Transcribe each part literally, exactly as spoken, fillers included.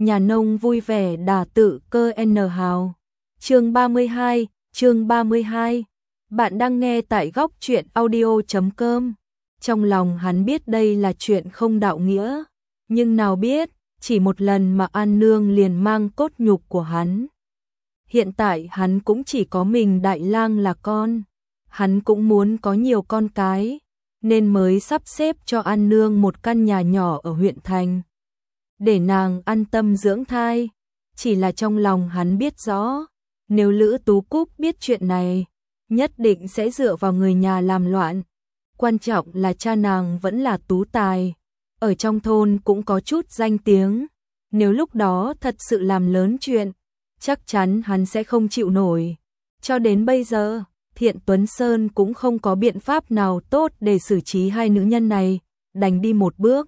nhà nông vui vẻ đả tự cơ N hào. Chương ba mươi hai, chương ba mươi hai. Bạn đang nghe tại góc truyện audio chấm com. Trong lòng hắn biết đây là chuyện không đạo nghĩa, nhưng nào biết, chỉ một lần mà An Nương liền mang cốt nhục của hắn. Hiện tại hắn cũng chỉ có mình Đại Lang là con, hắn cũng muốn có nhiều con cái, nên mới sắp xếp cho An Nương một căn nhà nhỏ ở huyện thành, để nàng an tâm dưỡng thai. Chỉ là trong lòng hắn biết rõ, nếu Lữ Tú Cúc biết chuyện này, nhất định sẽ dựa vào người nhà làm loạn. Quan trọng là cha nàng vẫn là tú tài, ở trong thôn cũng có chút danh tiếng, nếu lúc đó thật sự làm lớn chuyện, chắc chắn hắn sẽ không chịu nổi. Cho đến bây giờ, Thiện Tuấn Sơn cũng không có biện pháp nào tốt để xử trí hai nữ nhân này, đành đi một bước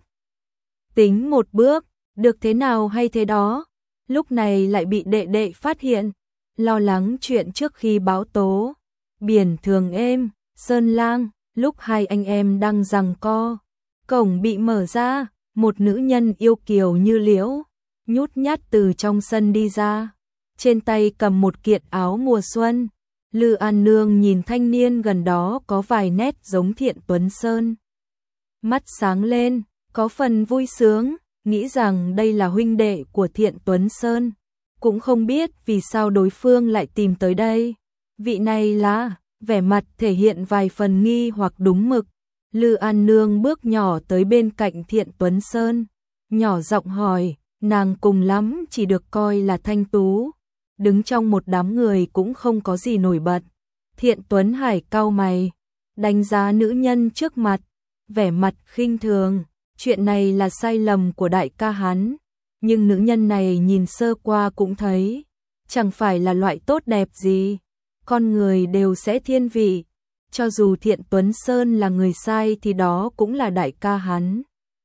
tính một bước, được thế nào hay thế đó. Lúc này lại bị đệ đệ phát hiện, lo lắng chuyện trước khi báo tố. Biển Thường Êm, Sơn Lang, lúc hai anh em đang giằng co, cổng bị mở ra, một nữ nhân yêu kiều như liễu, nhút nhát từ trong sân đi ra, trên tay cầm một kiện áo mùa xuân. Lư An Nương nhìn thanh niên gần đó có vài nét giống Thiện Tuấn Sơn, mắt sáng lên, có phần vui sướng, nghĩ rằng đây là huynh đệ của Thiện Tuấn Sơn, cũng không biết vì sao đối phương lại tìm tới đây. Vị này là, vẻ mặt thể hiện vài phần nghi hoặc đúng mực. Lư An Nương bước nhỏ tới bên cạnh Thiện Tuấn Sơn, nhỏ giọng hỏi, nàng cùng lắm chỉ được coi là thanh tú, đứng trong một đám người cũng không có gì nổi bật. Thiện Tuấn Hải cau mày, đánh giá nữ nhân trước mặt, vẻ mặt khinh thường, chuyện này là sai lầm của đại ca hắn, nhưng nữ nhân này nhìn sơ qua cũng thấy, chẳng phải là loại tốt đẹp gì, con người đều sẽ thiên vị, cho dù Thiện Tuấn Sơn là người sai thì đó cũng là đại ca hắn.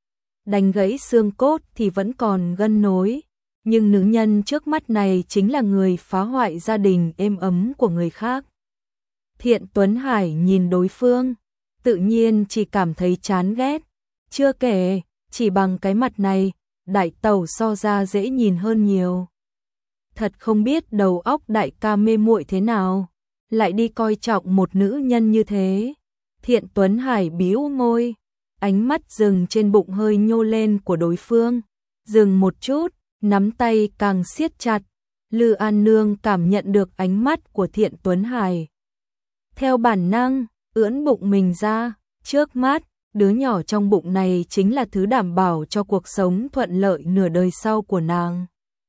Đành gãy xương cốt thì vẫn còn gân nối, nhưng nữ nhân trước mắt này chính là người phá hoại gia đình êm ấm của người khác. Thiện Tuấn Hải nhìn đối phương, tự nhiên chỉ cảm thấy chán ghét, chưa kể, chỉ bằng cái mặt này, đại tẩu so ra dễ nhìn hơn nhiều. Thật không biết đầu óc đại ca mê muội thế nào, lại đi coi trọng một nữ nhân như thế. Thiện Tuấn Hải bĩu môi, ánh mắt dừng trên bụng hơi nhô lên của đối phương, dừng một chút, nắm tay càng siết chặt. Lư An Nương cảm nhận được ánh mắt của Thiện Tuấn Hải, theo bản năng ưỡn bụng mình ra, trước mắt đứa nhỏ trong bụng này chính là thứ đảm bảo cho cuộc sống thuận lợi nửa đời sau của nàng.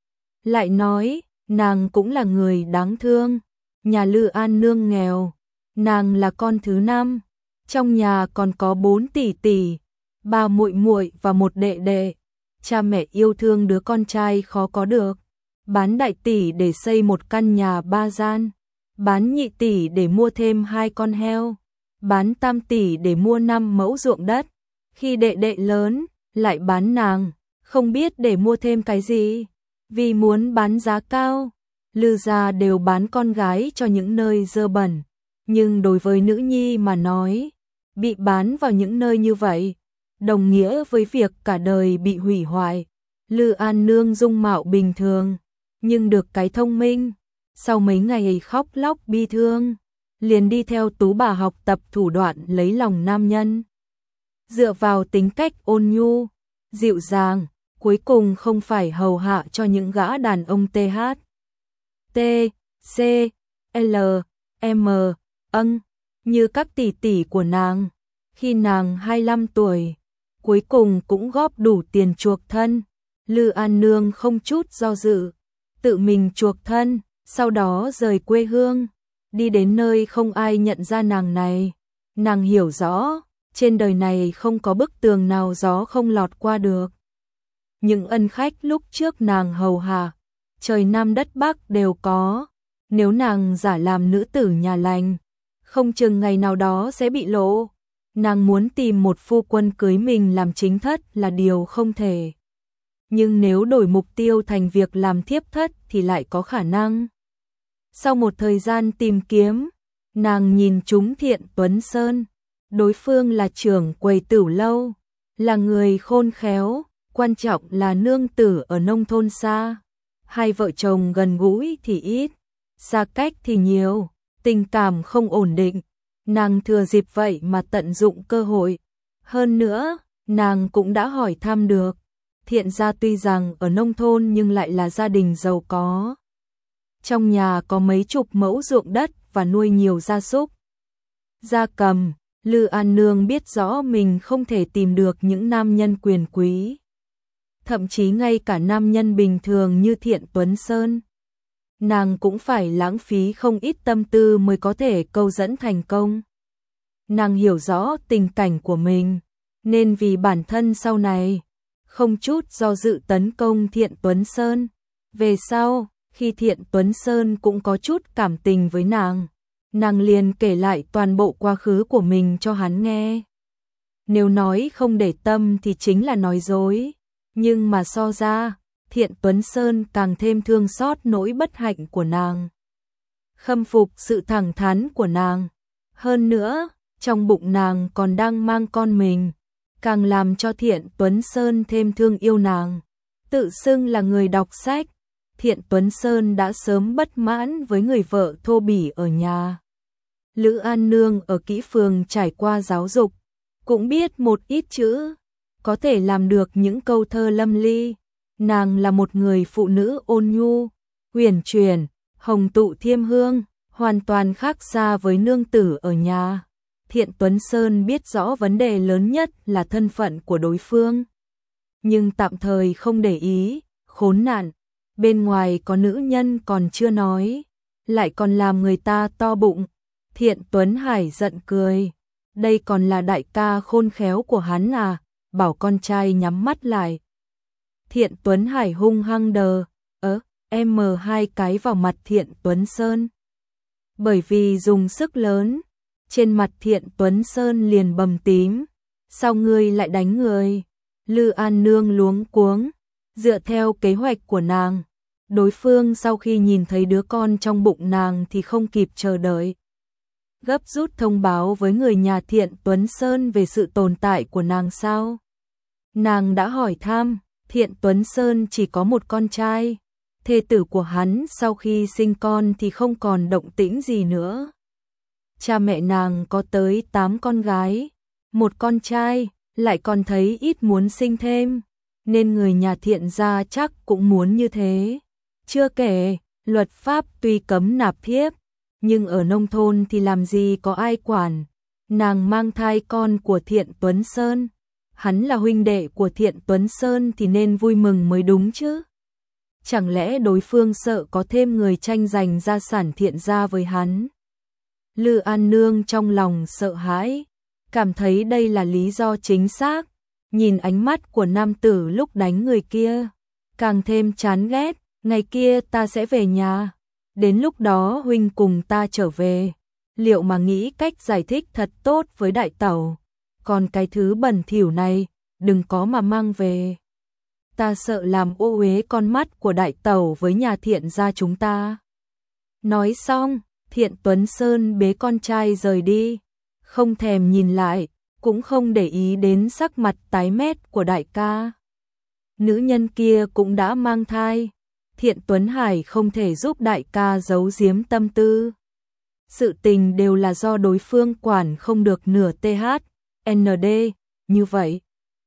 Lại nói, nàng cũng là người đáng thương, nhà Lư An Nương nghèo, nàng là con thứ năm, trong nhà còn có bốn tỷ tỷ, ba muội muội và một đệ đệ. Cha mẹ yêu thương đứa con trai khó có được, bán đại tỷ để xây một căn nhà ba gian, bán nhị tỷ để mua thêm hai con heo, bán tam tỷ để mua năm mẫu ruộng đất. Khi đệ đệ lớn, lại bán nàng, không biết để mua thêm cái gì, vì muốn bán giá cao. Lư gia đều bán con gái cho những nơi dơ bẩn, nhưng đối với nữ nhi mà nói, bị bán vào những nơi như vậy, đồng nghĩa với việc cả đời bị hủy hoại. Lư An Nương dung mạo bình thường, nhưng được cái thông minh, sau mấy ngày khóc lóc bi thương, liền đi theo Tú bà học tập thủ đoạn lấy lòng nam nhân. Dựa vào tính cách ôn nhu, dịu dàng, cuối cùng không phải hầu hạ cho những gã đàn ông T H, T, C, L, M, âng, như các tỷ tỷ của nàng. Khi nàng hai mươi lăm tuổi, cuối cùng cũng góp đủ tiền chuộc thân. Lư An Nương không chút do dự, tự mình chuộc thân, sau đó rời quê hương, đi đến nơi không ai nhận ra nàng này. Nàng hiểu rõ, trên đời này không có bức tường nào gió không lọt qua được. Những ân khách lúc trước nàng hầu hạ, trời Nam đất Bắc đều có, nếu nàng giả làm nữ tử nhà lành, không chừng ngày nào đó sẽ bị lộ. Nàng muốn tìm một phu quân cưới mình làm chính thất là điều không thể. Nhưng nếu đổi mục tiêu thành việc làm thiếp thất thì lại có khả năng. Sau một thời gian tìm kiếm, nàng nhìn trúng Thiện Tuấn Sơn. Đối phương là trưởng quầy tửu lâu, là người khôn khéo, quan trọng là nương tử ở nông thôn xa. Hai vợ chồng gần gũi thì ít, xa cách thì nhiều, tình cảm không ổn định. Nàng thừa dịp vậy mà tận dụng cơ hội. Hơn nữa, nàng cũng đã hỏi thăm được. Thiện gia tuy rằng ở nông thôn nhưng lại là gia đình giàu có. Trong nhà có mấy chục mẫu ruộng đất và nuôi nhiều gia súc, gia cầm. Lư An Nương biết rõ mình không thể tìm được những nam nhân quyền quý. Thậm chí ngay cả nam nhân bình thường như Thiện Tuấn Sơn, nàng cũng phải lãng phí không ít tâm tư mới có thể câu dẫn thành công. Nàng hiểu rõ tình cảnh của mình, nên vì bản thân sau này, không chút do dự tấn công Thiện Tuấn Sơn. Về sau, khi Thiện Tuấn Sơn cũng có chút cảm tình với nàng, nàng liền kể lại toàn bộ quá khứ của mình cho hắn nghe. Nếu nói không để tâm thì chính là nói dối, nhưng mà so ra, Thiện Tuấn Sơn càng thêm thương xót nỗi bất hạnh của nàng, khâm phục sự thẳng thắn của nàng. Hơn nữa, trong bụng nàng còn đang mang con mình, càng làm cho Thiện Tuấn Sơn thêm thương yêu nàng. Tự xưng là người đọc sách, Thiện Tuấn Sơn đã sớm bất mãn với người vợ thô bỉ ở nhà. Lữ An Nương ở Kỹ Phường trải qua giáo dục, cũng biết một ít chữ, có thể làm được những câu thơ lâm ly. Nàng là một người phụ nữ ôn nhu, huyền chuyển, hồng tụ thiêm hương, hoàn toàn khác xa với nương tử ở nhà. Thiện Tuấn Sơn biết rõ vấn đề lớn nhất là thân phận của đối phương, nhưng tạm thời không để ý. Khốn nạn, bên ngoài có nữ nhân còn chưa nói, lại còn làm người ta to bụng. Thiện Tuấn Hải giận cười, đây còn là đại ca khôn khéo của hắn à, bảo con trai nhắm mắt lại. Thiện Tuấn Hải hung hăng đờ, ớ, em mờ hai cái vào mặt Thiện Tuấn Sơn. Bởi vì dùng sức lớn, trên mặt Thiện Tuấn Sơn liền bầm tím. Sao ngươi lại đánh người? Lư An Nương luống cuống, dựa theo kế hoạch của nàng. Đối phương sau khi nhìn thấy đứa con trong bụng nàng thì không kịp chờ đợi, gấp rút thông báo với người nhà Thiện Tuấn Sơn về sự tồn tại của nàng. Sao? Nàng đã hỏi thăm, Thiện Tuấn Sơn chỉ có một con trai, thê tử của hắn sau khi sinh con thì không còn động tĩnh gì nữa. Cha mẹ nàng có tới tám con gái, một con trai, lại còn thấy ít muốn sinh thêm, nên người nhà Thiện gia chắc cũng muốn như thế. Chưa kể, luật pháp tuy cấm nạp thiếp, nhưng ở nông thôn thì làm gì có ai quản. Nàng mang thai con của Thiện Tuấn Sơn, hắn là huynh đệ của Thiện Tuấn Sơn thì nên vui mừng mới đúng chứ. Chẳng lẽ đối phương sợ có thêm người tranh giành gia sản Thiện gia với hắn? Lư An Nương trong lòng sợ hãi, cảm thấy đây là lý do chính xác. Nhìn ánh mắt của nam tử lúc đánh người kia, càng thêm chán ghét. Ngày kia ta sẽ về nhà, đến lúc đó huynh cùng ta trở về, liệu mà nghĩ cách giải thích thật tốt với đại tẩu. Còn cái thứ bẩn thỉu này, đừng có mà mang về. Ta sợ làm ô uế con mắt của đại tẩu với nhà Thiện gia chúng ta. Nói xong, Thiện Tuấn Sơn bế con trai rời đi, không thèm nhìn lại, cũng không để ý đến sắc mặt tái mét của đại ca. Nữ nhân kia cũng đã mang thai, Thiện Tuấn Hải không thể giúp đại ca giấu giếm tâm tư. Sự tình đều là do đối phương quản không được nửa tê hát en đê, như vậy.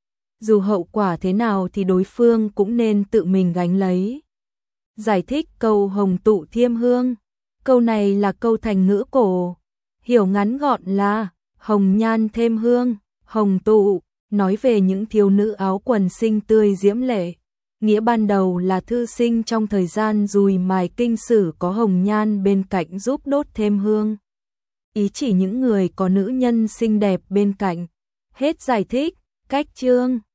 Dù hậu quả thế nào thì đối phương cũng nên tự mình gánh lấy. Giải thích câu hồng tụ thiêm hương. Câu này là câu thành ngữ cổ, hiểu ngắn gọn là hồng nhan thêm hương, hồng tụ, nói về những thiếu nữ áo quần xinh tươi diễm lệ. Nghĩa ban đầu là thư sinh trong thời gian dùi mài kinh sử có hồng nhan bên cạnh giúp đốt thêm hương. Ý chỉ những người có nữ nhân xinh đẹp bên cạnh. Hết giải thích, cách chương.